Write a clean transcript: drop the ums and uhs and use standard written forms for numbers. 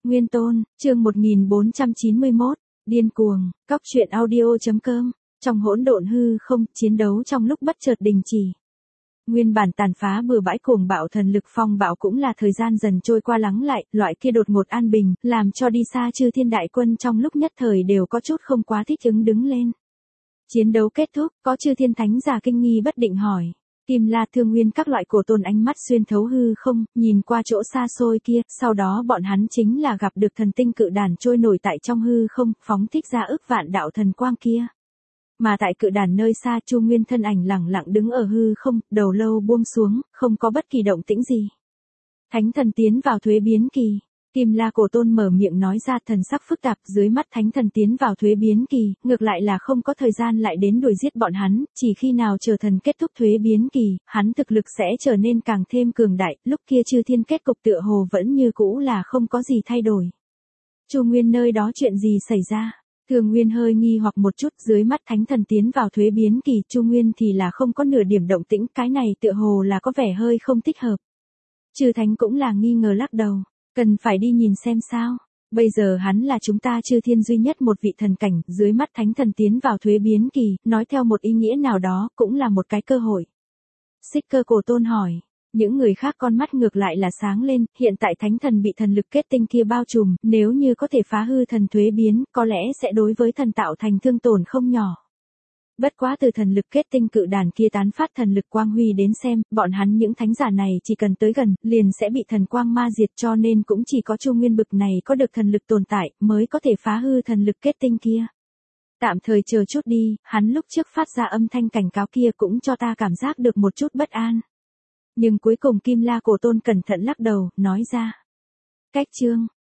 Nguyên Tôn, chương 1491, điên cuồng, cóc truyện audio.com, trong hỗn độn hư không, chiến đấu trong lúc bất chợt đình chỉ. Nguyên bản tàn phá bừa bãi cuồng bạo thần lực phong bạo cũng là thời gian dần trôi qua lắng lại, loại kia đột ngột an bình, làm cho đi xa chư thiên đại quân trong lúc nhất thời đều có chút không quá thích ứng đứng lên. Chiến đấu kết thúc, có chư thiên thánh giả kinh nghi bất định hỏi. Kim La Thương Nguyên các loại cổ tôn ánh mắt xuyên thấu hư không, nhìn qua chỗ xa xôi kia, sau đó bọn hắn chính là gặp được thần tinh cự đàn trôi nổi tại trong hư không, phóng thích ra ức vạn đạo thần quang kia. Mà tại cự đàn nơi xa Chu Nguyên thân ảnh lẳng lặng đứng ở hư không, đầu lâu buông xuống, không có bất kỳ động tĩnh gì. Thánh thần tiến vào thuế biến kỳ. Kim La cổ tôn mở miệng nói ra thần sắc phức tạp dưới mắt thánh thần tiến vào thuế biến kỳ, ngược lại là không có thời gian lại đến đuổi giết bọn hắn, chỉ khi nào chờ thần kết thúc thuế biến kỳ, hắn thực lực sẽ trở nên càng thêm cường đại, lúc kia chư thiên kết cục tựa hồ vẫn như cũ là không có gì thay đổi. Chu Nguyên nơi đó chuyện gì xảy ra? Thường Nguyên hơi nghi hoặc một chút, dưới mắt thánh thần tiến vào thuế biến kỳ, Chu Nguyên thì là không có nửa điểm động tĩnh, cái này tựa hồ là có vẻ hơi không thích hợp. Chư thánh cũng là nghi ngờ lắc đầu. Cần phải đi nhìn xem sao. Bây giờ hắn là chúng ta chư thiên duy nhất một vị thần cảnh, dưới mắt thánh thần tiến vào thuế biến kỳ, nói theo một ý nghĩa nào đó, cũng là một cái cơ hội. Xích Cơ cổ tôn hỏi. Những người khác con mắt ngược lại là sáng lên, hiện tại thánh thần bị thần lực kết tinh kia bao trùm, nếu như có thể phá hư thần thuế biến, có lẽ sẽ đối với thần tạo thành thương tổn không nhỏ. Bất quá từ thần lực kết tinh cự đàn kia tán phát thần lực quang huy đến xem, bọn hắn những thánh giả này chỉ cần tới gần, liền sẽ bị thần quang ma diệt, cho nên cũng chỉ có Chu Nguyên bực này có được thần lực tồn tại, mới có thể phá hư thần lực kết tinh kia. Tạm thời chờ chút đi, hắn lúc trước phát ra âm thanh cảnh cáo kia cũng cho ta cảm giác được một chút bất an. Nhưng cuối cùng Kim La cổ tôn cẩn thận lắc đầu, nói ra. Cách chương,